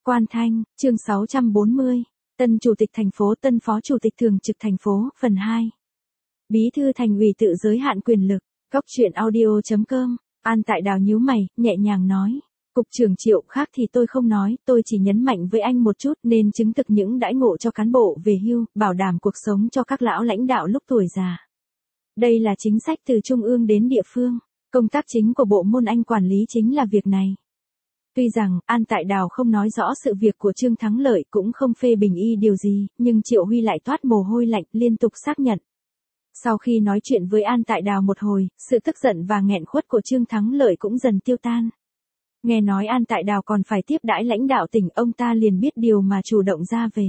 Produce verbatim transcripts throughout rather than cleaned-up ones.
Quan Thanh, chương sáu trăm bốn mươi, Tân Chủ tịch thành phố Tân Phó Chủ tịch Thường trực thành phố, phần hai. Bí thư thành ủy tự giới hạn quyền lực, Cóc truyện audio chấm com, An Tại Đào nhíu mày, nhẹ nhàng nói. Cục trưởng Triệu khác thì tôi không nói, tôi chỉ nhấn mạnh với anh một chút nên chứng thực những đãi ngộ cho cán bộ về hưu, bảo đảm cuộc sống cho các lão lãnh đạo lúc tuổi già. Đây là chính sách từ trung ương đến địa phương, công tác chính của bộ môn anh quản lý chính là việc này. Tuy rằng, An Tại Đào không nói rõ sự việc của Trương Thắng Lợi cũng không phê bình y điều gì, nhưng Triệu Huy lại toát mồ hôi lạnh liên tục xác nhận. Sau khi nói chuyện với An Tại Đào một hồi, sự tức giận và nghẹn khuất của Trương Thắng Lợi cũng dần tiêu tan. Nghe nói An Tại Đào còn phải tiếp đãi lãnh đạo tỉnh, ông ta liền biết điều mà chủ động ra về.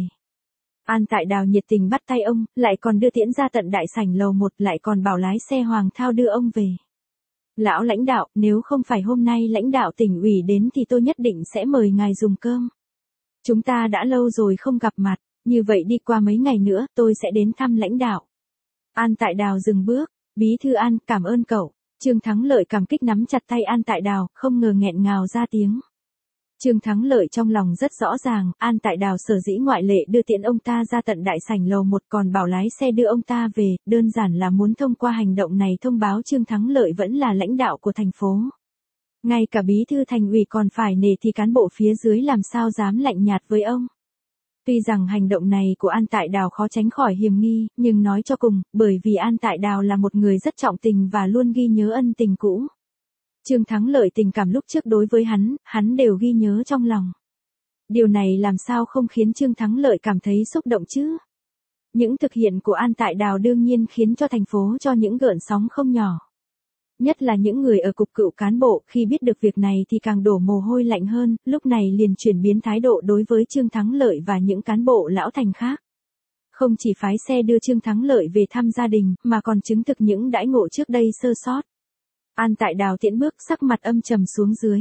An Tại Đào nhiệt tình bắt tay ông, lại còn đưa tiễn ra tận đại sảnh lầu một, lại còn bảo lái xe Hoàng Thao đưa ông về. Lão lãnh đạo, nếu không phải hôm nay lãnh đạo tỉnh ủy đến thì tôi nhất định sẽ mời ngài dùng cơm. Chúng ta đã lâu rồi không gặp mặt, như vậy đi qua mấy ngày nữa tôi sẽ đến thăm lãnh đạo. An Tại Đào dừng bước, bí thư An, cảm ơn cậu. Trương Thắng Lợi cảm kích nắm chặt tay An Tại Đào, không ngờ nghẹn ngào ra tiếng. Trương Thắng Lợi trong lòng rất rõ ràng, An Tại Đào sở dĩ ngoại lệ đưa tiễn ông ta ra tận đại sảnh lầu một, còn bảo lái xe đưa ông ta về, đơn giản là muốn thông qua hành động này thông báo Trương Thắng Lợi vẫn là lãnh đạo của thành phố. Ngay cả bí thư thành ủy còn phải nể thì cán bộ phía dưới làm sao dám lạnh nhạt với ông. Tuy rằng hành động này của An Tại Đào khó tránh khỏi hiềm nghi, nhưng nói cho cùng, bởi vì An Tại Đào là một người rất trọng tình và luôn ghi nhớ ân tình cũ. Trương Thắng Lợi tình cảm lúc trước đối với hắn, hắn đều ghi nhớ trong lòng. Điều này làm sao không khiến Trương Thắng Lợi cảm thấy xúc động chứ? Những thực hiện của An Tại Đào đương nhiên khiến cho thành phố cho những gợn sóng không nhỏ. Nhất là những người ở cục cựu cán bộ khi biết được việc này thì càng đổ mồ hôi lạnh hơn, lúc này liền chuyển biến thái độ đối với Trương Thắng Lợi và những cán bộ lão thành khác. Không chỉ phái xe đưa Trương Thắng Lợi về thăm gia đình, mà còn chứng thực những đãi ngộ trước đây sơ sót. An Tại Đào tiễn bước, sắc mặt âm trầm xuống dưới.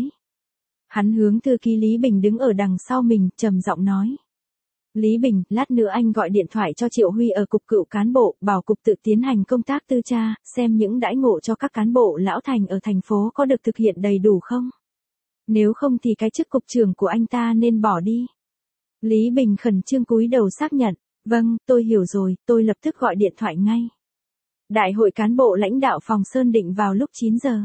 Hắn hướng thư ký Lý Bình đứng ở đằng sau mình, trầm giọng nói. Lý Bình, lát nữa anh gọi điện thoại cho Triệu Huy ở cục cựu cán bộ, bảo cục tự tiến hành công tác tư tra, xem những đãi ngộ cho các cán bộ lão thành ở thành phố có được thực hiện đầy đủ không. Nếu không thì cái chức cục trưởng của anh ta nên bỏ đi. Lý Bình khẩn trương cúi đầu xác nhận, vâng, tôi hiểu rồi, tôi lập tức gọi điện thoại ngay. Đại hội cán bộ lãnh đạo Phòng Sơn định vào lúc chín giờ.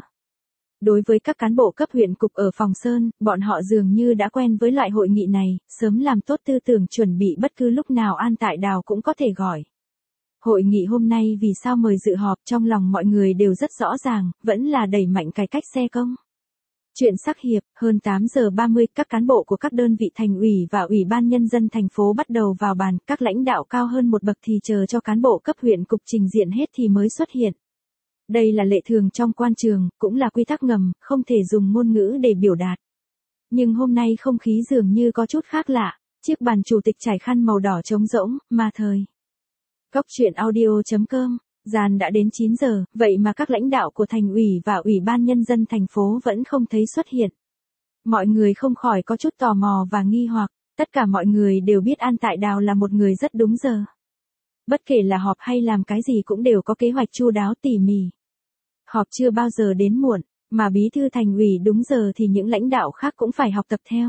Đối với các cán bộ cấp huyện cục ở Phòng Sơn, bọn họ dường như đã quen với loại hội nghị này, sớm làm tốt tư tưởng chuẩn bị bất cứ lúc nào An Tại Đào cũng có thể gọi. Hội nghị hôm nay vì sao mời dự họp, trong lòng mọi người đều rất rõ ràng, vẫn là đẩy mạnh cải cách xe công. Chuyện sắc hiệp, hơn tám giờ ba mươi, các cán bộ của các đơn vị thành ủy và ủy ban nhân dân thành phố bắt đầu vào bàn, các lãnh đạo cao hơn một bậc thì chờ cho cán bộ cấp huyện cục trình diện hết thì mới xuất hiện. Đây là lệ thường trong quan trường, cũng là quy tắc ngầm, không thể dùng ngôn ngữ để biểu đạt. Nhưng hôm nay không khí dường như có chút khác lạ, chiếc bàn chủ tịch trải khăn màu đỏ trống rỗng, mà thời. Cóc truyện audio chấm com, gian đã đến chín giờ, vậy mà các lãnh đạo của thành ủy và ủy ban nhân dân thành phố vẫn không thấy xuất hiện. Mọi người không khỏi có chút tò mò và nghi hoặc, tất cả mọi người đều biết An Tại Đào là một người rất đúng giờ. Bất kể là họp hay làm cái gì cũng đều có kế hoạch chu đáo tỉ mỉ. Họp chưa bao giờ đến muộn, mà bí thư thành ủy đúng giờ thì những lãnh đạo khác cũng phải học tập theo.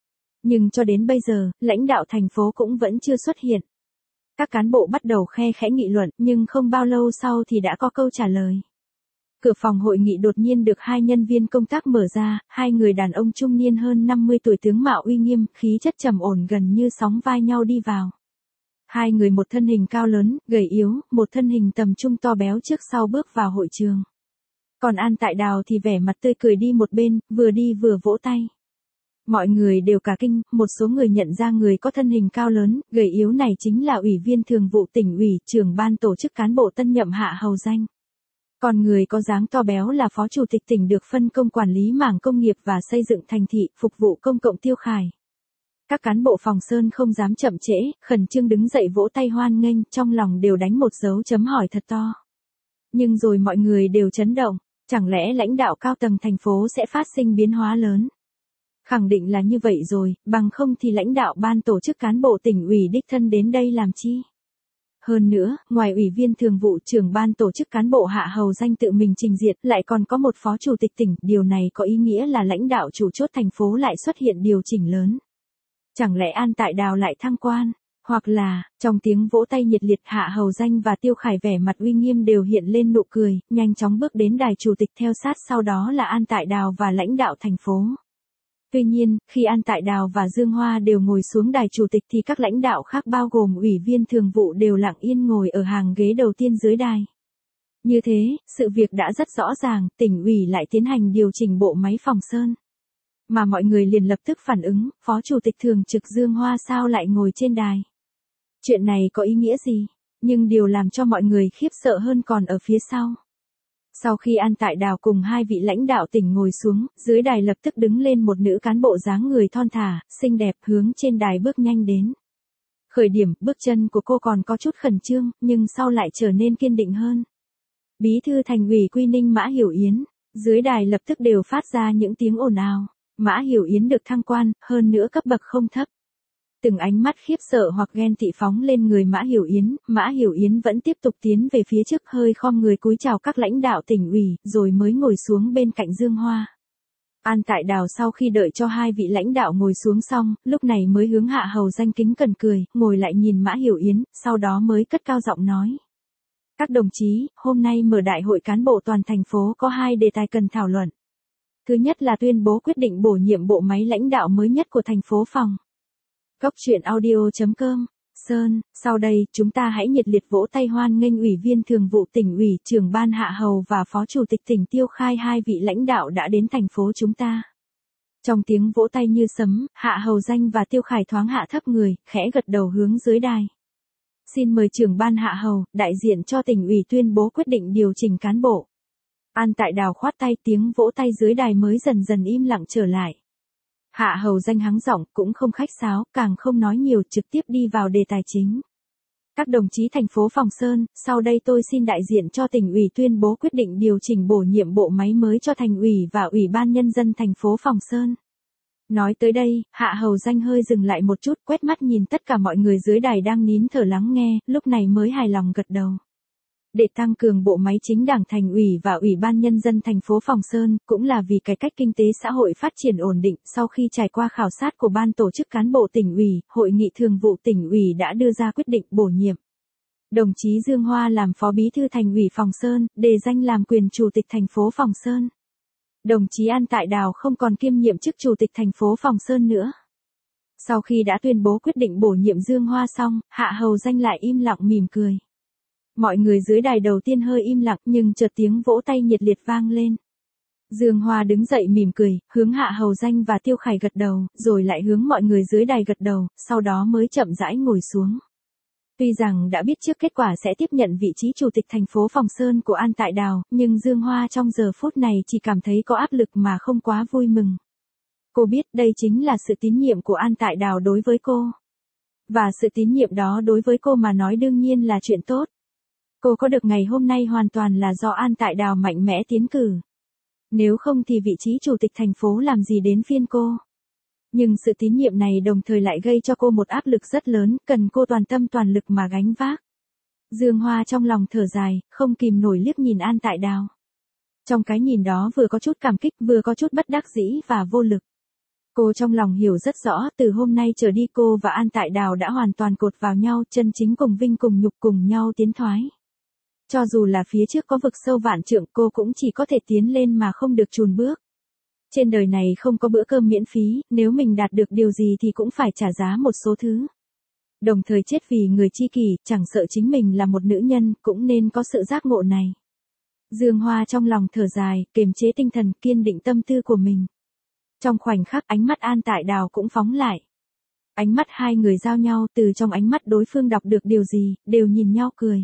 Nhưng cho đến bây giờ, lãnh đạo thành phố cũng vẫn chưa xuất hiện. Các cán bộ bắt đầu khe khẽ nghị luận, nhưng không bao lâu sau thì đã có câu trả lời. Cửa phòng hội nghị đột nhiên được hai nhân viên công tác mở ra, hai người đàn ông trung niên hơn năm mươi tuổi tướng mạo uy nghiêm, khí chất trầm ổn gần như sóng vai nhau đi vào. Hai người một thân hình cao lớn, gầy yếu, một thân hình tầm trung to béo trước sau bước vào hội trường. Còn An Tại Đào thì vẻ mặt tươi cười đi một bên, vừa đi vừa vỗ tay. Mọi người đều cả kinh, một số người nhận ra người có thân hình cao lớn, gầy yếu này chính là Ủy viên Thường vụ Tỉnh ủy, trưởng ban tổ chức cán bộ tân nhậm Hạ Hầu Danh. Còn người có dáng to béo là Phó Chủ tịch tỉnh được phân công quản lý mảng công nghiệp và xây dựng thành thị, phục vụ công cộng Tiêu Khải. Các cán bộ Phòng Sơn không dám chậm trễ, khẩn trương đứng dậy vỗ tay hoan nghênh, trong lòng đều đánh một dấu chấm hỏi thật to. Nhưng rồi mọi người đều chấn động, chẳng lẽ lãnh đạo cao tầng thành phố sẽ phát sinh biến hóa lớn? Khẳng định là như vậy rồi, bằng không thì lãnh đạo ban tổ chức cán bộ tỉnh ủy đích thân đến đây làm chi? Hơn nữa, ngoài ủy viên thường vụ trưởng ban tổ chức cán bộ Hạ Hầu Danh tự mình trình diện, lại còn có một phó chủ tịch tỉnh, điều này có ý nghĩa là lãnh đạo chủ chốt thành phố lại xuất hiện điều chỉnh lớn. Chẳng lẽ An Tại Đào lại thăng quan? Hoặc là, trong tiếng vỗ tay nhiệt liệt Hạ Hầu Danh và Tiêu Khải vẻ mặt uy nghiêm đều hiện lên nụ cười, nhanh chóng bước đến đài chủ tịch theo sát sau đó là An Tại Đào và lãnh đạo thành phố. Tuy nhiên, khi An Tại Đào và Dương Hoa đều ngồi xuống đài chủ tịch thì các lãnh đạo khác bao gồm ủy viên thường vụ đều lặng yên ngồi ở hàng ghế đầu tiên dưới đài. Như thế, sự việc đã rất rõ ràng, tỉnh ủy lại tiến hành điều chỉnh bộ máy Phòng Sơn. Mà mọi người liền lập tức phản ứng, Phó Chủ tịch Thường trực Dương Hoa sao lại ngồi trên đài? Chuyện này có ý nghĩa gì? Nhưng điều làm cho mọi người khiếp sợ hơn còn ở phía sau. Sau khi An Tại Đào cùng hai vị lãnh đạo tỉnh ngồi xuống, dưới đài lập tức đứng lên một nữ cán bộ dáng người thon thả, xinh đẹp hướng trên đài bước nhanh đến. Khởi điểm, bước chân của cô còn có chút khẩn trương, nhưng sau lại trở nên kiên định hơn. Bí thư Thành ủy Quy Ninh Mã Hiểu Yến, dưới đài lập tức đều phát ra những tiếng ồn ào. Mã Hiểu Yến được thăng quan, hơn nữa cấp bậc không thấp. Từng ánh mắt khiếp sợ hoặc ghen tị phóng lên người Mã Hiểu Yến, Mã Hiểu Yến vẫn tiếp tục tiến về phía trước hơi khom người cúi chào các lãnh đạo tỉnh ủy, rồi mới ngồi xuống bên cạnh Dương Hoa. An Tại Đào sau khi đợi cho hai vị lãnh đạo ngồi xuống xong, lúc này mới hướng Hạ Hầu Danh kính cẩn cười, ngồi lại nhìn Mã Hiểu Yến, sau đó mới cất cao giọng nói. Các đồng chí, hôm nay mở đại hội cán bộ toàn thành phố có hai đề tài cần thảo luận. Thứ nhất là tuyên bố quyết định bổ nhiệm bộ máy lãnh đạo mới nhất của thành phố Phòng. Cốc truyện audio chấm com, Sơn, sau đây chúng ta hãy nhiệt liệt vỗ tay hoan nghênh Ủy viên Thường vụ Tỉnh ủy, Trưởng ban Hạ Hầu và Phó Chủ tịch tỉnh Tiêu Khai hai vị lãnh đạo đã đến thành phố chúng ta. Trong tiếng vỗ tay như sấm, Hạ Hầu Danh và Tiêu Khải thoáng hạ thấp người, khẽ gật đầu hướng dưới đài. Xin mời Trưởng ban Hạ Hầu, đại diện cho tỉnh ủy tuyên bố quyết định điều chỉnh cán bộ. An Tại Đào khoát tay, tiếng vỗ tay dưới đài mới dần dần im lặng trở lại. Hạ Hầu Danh hắng giọng, cũng không khách sáo, càng không nói nhiều, trực tiếp đi vào đề tài chính. Các đồng chí thành phố Phòng Sơn, sau đây tôi xin đại diện cho tỉnh ủy tuyên bố quyết định điều chỉnh bổ nhiệm bộ máy mới cho thành ủy và ủy ban nhân dân thành phố Phòng Sơn. Nói tới đây, Hạ Hầu Danh hơi dừng lại một chút, quét mắt nhìn tất cả mọi người dưới đài đang nín thở lắng nghe, lúc này mới hài lòng gật đầu. Để tăng cường bộ máy chính đảng thành ủy và ủy ban nhân dân thành phố Phòng Sơn, cũng là vì cải cách kinh tế xã hội phát triển ổn định, sau khi trải qua khảo sát của ban tổ chức cán bộ tỉnh ủy, hội nghị thường vụ tỉnh ủy đã đưa ra quyết định bổ nhiệm đồng chí Dương Hoa làm phó bí thư thành ủy Phòng Sơn, đề danh làm quyền chủ tịch thành phố Phòng Sơn. Đồng chí An Tại Đào không còn kiêm nhiệm chức chủ tịch thành phố Phòng Sơn nữa. Sau khi đã tuyên bố quyết định bổ nhiệm Dương Hoa xong, Hạ Hầu Danh lại im lặng mỉm cười. Mọi người dưới đài đầu tiên hơi im lặng nhưng chợt tiếng vỗ tay nhiệt liệt vang lên. Dương Hoa đứng dậy mỉm cười, hướng Hạ Hầu Danh và Tiêu Khải gật đầu, rồi lại hướng mọi người dưới đài gật đầu, sau đó mới chậm rãi ngồi xuống. Tuy rằng đã biết trước kết quả sẽ tiếp nhận vị trí chủ tịch thành phố Phòng Sơn của An Tại Đào, nhưng Dương Hoa trong giờ phút này chỉ cảm thấy có áp lực mà không quá vui mừng. Cô biết đây chính là sự tín nhiệm của An Tại Đào đối với cô. Và sự tín nhiệm đó đối với cô mà nói đương nhiên là chuyện tốt. Cô có được ngày hôm nay hoàn toàn là do An Tại Đào mạnh mẽ tiến cử. Nếu không thì vị trí chủ tịch thành phố làm gì đến phiên cô. Nhưng sự tín nhiệm này đồng thời lại gây cho cô một áp lực rất lớn, cần cô toàn tâm toàn lực mà gánh vác. Dương Hoa trong lòng thở dài, không kìm nổi liếc nhìn An Tại Đào. Trong cái nhìn đó vừa có chút cảm kích, vừa có chút bất đắc dĩ và vô lực. Cô trong lòng hiểu rất rõ, từ hôm nay trở đi cô và An Tại Đào đã hoàn toàn cột vào nhau, chân chính cùng vinh cùng nhục cùng nhau tiến thoái. Cho dù là phía trước có vực sâu vạn trượng, cô cũng chỉ có thể tiến lên mà không được chùn bước. Trên đời này không có bữa cơm miễn phí, nếu mình đạt được điều gì thì cũng phải trả giá một số thứ. Đồng thời chết vì người tri kỷ, chẳng sợ chính mình là một nữ nhân, cũng nên có sự giác ngộ này. Dương Hoa trong lòng thở dài, kiềm chế tinh thần, kiên định tâm tư của mình. Trong khoảnh khắc ánh mắt An Tại Đào cũng phóng lại. Ánh mắt hai người giao nhau, từ trong ánh mắt đối phương đọc được điều gì, đều nhìn nhau cười.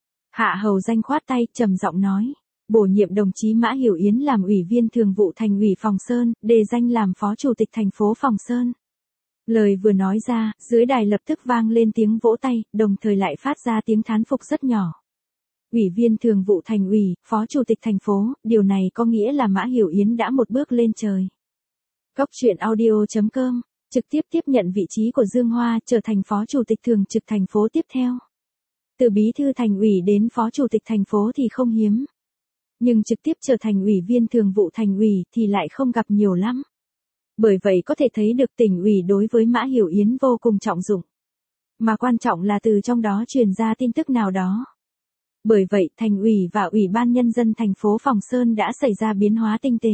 Hạ Hầu Danh khoát tay, trầm giọng nói. Bổ nhiệm đồng chí Mã Hiểu Yến làm ủy viên thường vụ thành ủy Phòng Sơn, đề danh làm phó chủ tịch thành phố Phòng Sơn. Lời vừa nói ra, dưới đài lập tức vang lên tiếng vỗ tay, đồng thời lại phát ra tiếng thán phục rất nhỏ. Ủy viên thường vụ thành ủy, phó chủ tịch thành phố, điều này có nghĩa là Mã Hiểu Yến đã một bước lên trời. Cốc truyện audio chấm com, trực tiếp tiếp nhận vị trí của Dương Hoa trở thành phó chủ tịch thường trực thành phố tiếp theo. Từ bí thư thành ủy đến phó chủ tịch thành phố thì không hiếm. Nhưng trực tiếp trở thành ủy viên thường vụ thành ủy thì lại không gặp nhiều lắm. Bởi vậy có thể thấy được tỉnh ủy đối với Mã Hiểu Yến vô cùng trọng dụng. Mà quan trọng là từ trong đó truyền ra tin tức nào đó. Bởi vậy thành ủy và ủy ban nhân dân thành phố Phòng Sơn đã xảy ra biến hóa tinh tế.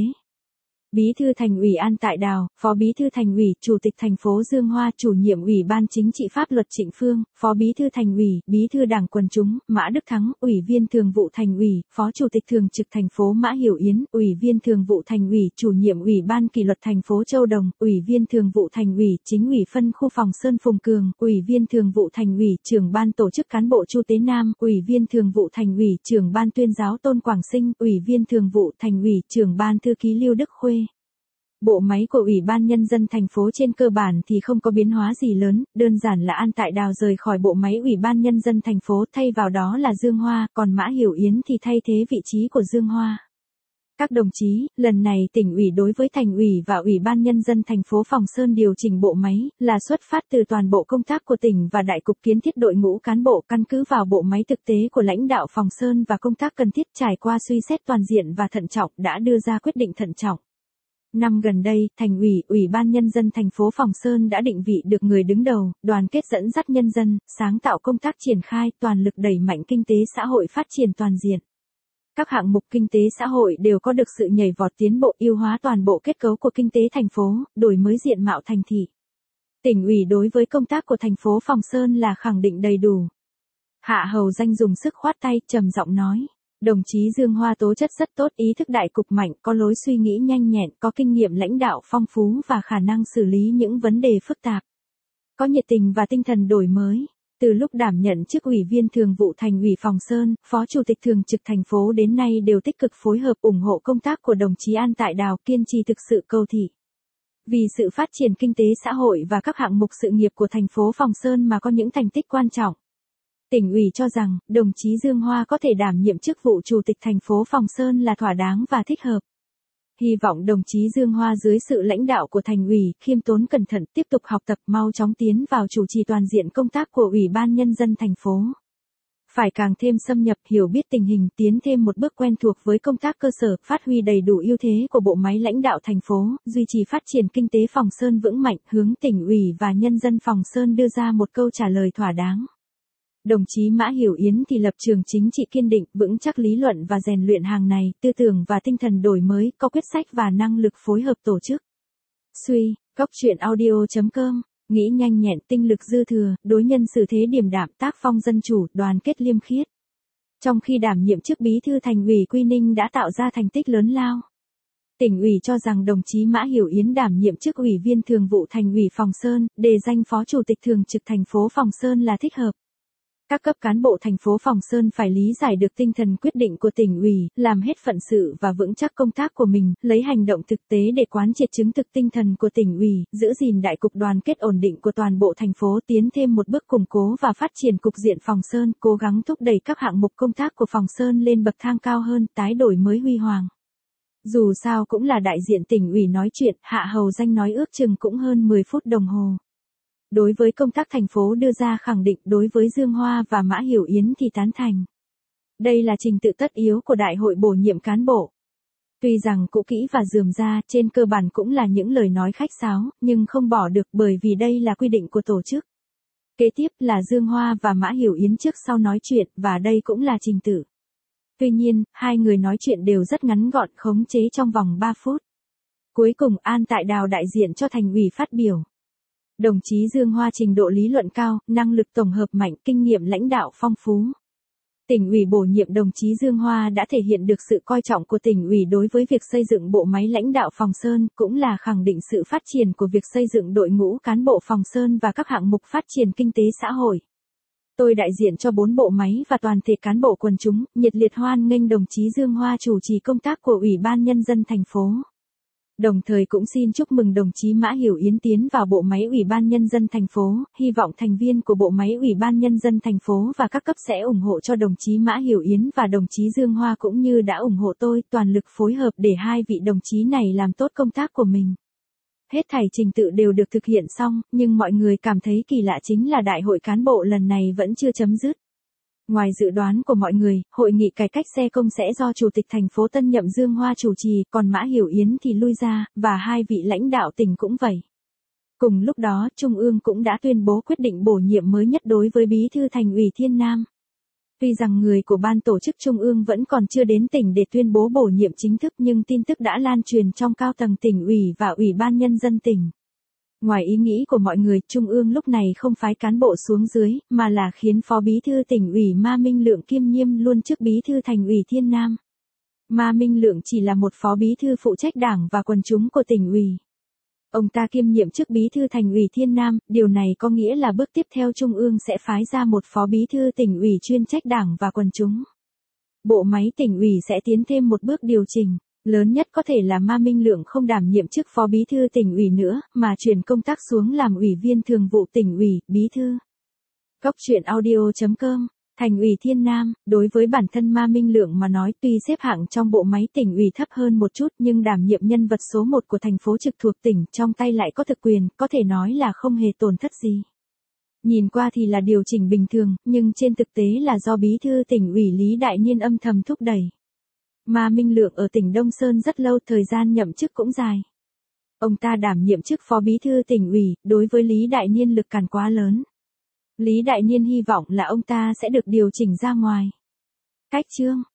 Bí thư thành ủy An Tại Đào, phó bí thư thành ủy, chủ tịch thành phố Dương Hoa, chủ nhiệm ủy ban chính trị pháp luật Trịnh Phương, phó bí thư thành ủy, bí thư đảng quần chúng, Mã Đức Thắng, ủy viên thường vụ thành ủy, phó chủ tịch thường trực thành phố Mã Hiểu Yến, ủy viên thường vụ thành ủy, chủ nhiệm ủy ban kỷ luật thành phố Châu Đồng, ủy viên thường vụ thành ủy, chính ủy phân khu Phòng Sơn Phùng Cường, ủy viên thường vụ thành ủy, trưởng ban tổ chức cán bộ Chu Tế Nam, ủy viên thường vụ thành ủy, trưởng ban tuyên giáo Tôn Quảng Sinh, ủy viên thường vụ thành ủy, trưởng ban thư ký Lưu Đức Khuê. Bộ máy của Ủy ban Nhân dân thành phố trên cơ bản thì không có biến hóa gì lớn, đơn giản là An Tại Đào rời khỏi bộ máy Ủy ban Nhân dân thành phố, thay vào đó là Dương Hoa, còn Mã Hiểu Yến thì thay thế vị trí của Dương Hoa. Các đồng chí, lần này tỉnh ủy đối với thành ủy và Ủy ban Nhân dân thành phố Phòng Sơn điều chỉnh bộ máy, là xuất phát từ toàn bộ công tác của tỉnh và đại cục kiến thiết đội ngũ cán bộ, căn cứ vào bộ máy thực tế của lãnh đạo Phòng Sơn và công tác cần thiết, trải qua suy xét toàn diện và thận trọng, đã đưa ra quyết định thận trọng. Năm gần đây, thành ủy, Ủy ban Nhân dân thành phố Phòng Sơn đã định vị được người đứng đầu, đoàn kết dẫn dắt nhân dân, sáng tạo công tác triển khai, toàn lực đẩy mạnh kinh tế xã hội phát triển toàn diện. Các hạng mục kinh tế xã hội đều có được sự nhảy vọt tiến bộ, ưu hóa toàn bộ kết cấu của kinh tế thành phố, đổi mới diện mạo thành thị. Tỉnh ủy đối với công tác của thành phố Phòng Sơn là khẳng định đầy đủ. Hạ Hầu Danh dùng sức khoát tay, trầm giọng nói. Đồng chí Dương Hoa tố chất rất tốt, ý thức đại cục mạnh, có lối suy nghĩ nhanh nhẹn, có kinh nghiệm lãnh đạo phong phú và khả năng xử lý những vấn đề phức tạp. Có nhiệt tình và tinh thần đổi mới. Từ lúc đảm nhận chức ủy viên thường vụ thành ủy Phòng Sơn, phó chủ tịch thường trực thành phố đến nay đều tích cực phối hợp ủng hộ công tác của đồng chí An Tại Đào, kiên trì thực sự cầu thị. Vì sự phát triển kinh tế xã hội và các hạng mục sự nghiệp của thành phố Phòng Sơn mà có những thành tích quan trọng. Tỉnh ủy cho rằng, đồng chí Dương Hoa có thể đảm nhiệm chức vụ chủ tịch thành phố Phòng Sơn là thỏa đáng và thích hợp. Hy vọng đồng chí Dương Hoa dưới sự lãnh đạo của thành ủy, khiêm tốn cẩn thận, tiếp tục học tập, mau chóng tiến vào chủ trì toàn diện công tác của Ủy ban Nhân dân thành phố. Phải càng thêm xâm nhập, hiểu biết tình hình, tiến thêm một bước quen thuộc với công tác cơ sở, phát huy đầy đủ ưu thế của bộ máy lãnh đạo thành phố, duy trì phát triển kinh tế Phòng Sơn vững mạnh, hướng tỉnh ủy và nhân dân Phòng Sơn đưa ra một câu trả lời thỏa đáng. Đồng chí Mã Hiểu Yến thì lập trường chính trị kiên định, vững chắc lý luận và rèn luyện hàng ngày, tư tưởng và tinh thần đổi mới, có quyết sách và năng lực phối hợp tổ chức. Suy, Góc truyện audio chấm com, nghĩ nhanh nhẹn, tinh lực dư thừa, đối nhân xử thế điềm đạm, tác phong dân chủ, đoàn kết liêm khiết. Trong khi đảm nhiệm chức bí thư thành ủy Quy Ninh đã tạo ra thành tích lớn lao. Tỉnh ủy cho rằng đồng chí Mã Hiểu Yến đảm nhiệm chức ủy viên thường vụ thành ủy Phòng Sơn, đề danh phó chủ tịch thường trực thành phố Phòng Sơn là thích hợp. Các cấp cán bộ thành phố Phòng Sơn phải lý giải được tinh thần quyết định của tỉnh ủy, làm hết phận sự và vững chắc công tác của mình, lấy hành động thực tế để quán triệt chứng thực tinh thần của tỉnh ủy, giữ gìn đại cục đoàn kết ổn định của toàn bộ thành phố, tiến thêm một bước củng cố và phát triển cục diện Phòng Sơn, cố gắng thúc đẩy các hạng mục công tác của Phòng Sơn lên bậc thang cao hơn, tái đổi mới huy hoàng. Dù sao cũng là đại diện tỉnh ủy nói chuyện, Hạ Hầu Danh nói ước chừng cũng hơn mười phút đồng hồ. Đối với công tác thành phố đưa ra khẳng định, đối với Dương Hoa và Mã Hiểu Yến thì tán thành. Đây là trình tự tất yếu của đại hội bổ nhiệm cán bộ. Tuy rằng cũ kỹ và rườm rà, trên cơ bản cũng là những lời nói khách sáo, nhưng không bỏ được bởi vì đây là quy định của tổ chức. Kế tiếp là Dương Hoa và Mã Hiểu Yến trước sau nói chuyện, và đây cũng là trình tự. Tuy nhiên, hai người nói chuyện đều rất ngắn gọn, khống chế trong vòng ba phút. Cuối cùng An Tại Đào đại diện cho thành ủy phát biểu. Đồng chí Dương Hoa trình độ lý luận cao, năng lực tổng hợp mạnh, kinh nghiệm lãnh đạo phong phú. Tỉnh ủy bổ nhiệm đồng chí Dương Hoa đã thể hiện được sự coi trọng của tỉnh ủy đối với việc xây dựng bộ máy lãnh đạo Phòng Sơn, cũng là khẳng định sự phát triển của việc xây dựng đội ngũ cán bộ Phòng Sơn và các hạng mục phát triển kinh tế xã hội. Tôi đại diện cho bốn bộ máy và toàn thể cán bộ quần chúng, nhiệt liệt hoan nghênh đồng chí Dương Hoa chủ trì công tác của Ủy ban Nhân dân thành phố. Đồng thời cũng xin chúc mừng đồng chí Mã Hiểu Yến tiến vào bộ máy Ủy ban Nhân dân thành phố, hy vọng thành viên của bộ máy Ủy ban Nhân dân thành phố và các cấp sẽ ủng hộ cho đồng chí Mã Hiểu Yến và đồng chí Dương Hoa cũng như đã ủng hộ tôi, toàn lực phối hợp để hai vị đồng chí này làm tốt công tác của mình. Hết thảy trình tự đều được thực hiện xong, nhưng mọi người cảm thấy kỳ lạ chính là đại hội cán bộ lần này vẫn chưa chấm dứt. Ngoài dự đoán của mọi người, hội nghị cải cách xe công sẽ do Chủ tịch thành phố tân nhậm Dương Hoa chủ trì, còn Mã Hiểu Yến thì lui ra, và hai vị lãnh đạo tỉnh cũng vậy. Cùng lúc đó, Trung ương cũng đã tuyên bố quyết định bổ nhiệm mới nhất đối với Bí thư Thành ủy Thiên Nam. Tuy rằng người của ban tổ chức Trung ương vẫn còn chưa đến tỉnh để tuyên bố bổ nhiệm chính thức, nhưng tin tức đã lan truyền trong cao tầng tỉnh ủy và Ủy ban Nhân dân tỉnh. Ngoài ý nghĩ của mọi người, Trung ương lúc này không phái cán bộ xuống dưới, mà là khiến Phó Bí thư tỉnh ủy Ma Minh Lượng kiêm nhiệm luôn chức Bí thư Thành ủy Thiên Nam. Ma Minh Lượng chỉ là một phó bí thư phụ trách đảng và quần chúng của tỉnh ủy. Ông ta kiêm nhiệm chức Bí thư Thành ủy Thiên Nam, điều này có nghĩa là bước tiếp theo Trung ương sẽ phái ra một phó bí thư tỉnh ủy chuyên trách đảng và quần chúng. Bộ máy tỉnh ủy sẽ tiến thêm một bước điều chỉnh. Lớn nhất có thể là Ma Minh Lượng không đảm nhiệm chức phó bí thư tỉnh ủy nữa, mà chuyển công tác xuống làm ủy viên thường vụ tỉnh ủy, bí thư. Cốc truyện audio chấm com. Thành ủy Thiên Nam, đối với bản thân Ma Minh Lượng mà nói, tuy xếp hạng trong bộ máy tỉnh ủy thấp hơn một chút, nhưng đảm nhiệm nhân vật số một của thành phố trực thuộc tỉnh, trong tay lại có thực quyền, có thể nói là không hề tổn thất gì. Nhìn qua thì là điều chỉnh bình thường, nhưng trên thực tế là do bí thư tỉnh ủy Lý Đại Niên âm thầm thúc đẩy. Ma Minh Lượng ở tỉnh Đông Sơn rất lâu, thời gian nhậm chức cũng dài. Ông ta đảm nhiệm chức phó bí thư tỉnh ủy, đối với Lý Đại Niên lực cản quá lớn. Lý Đại Niên hy vọng là ông ta sẽ được điều chỉnh ra ngoài. Cách chương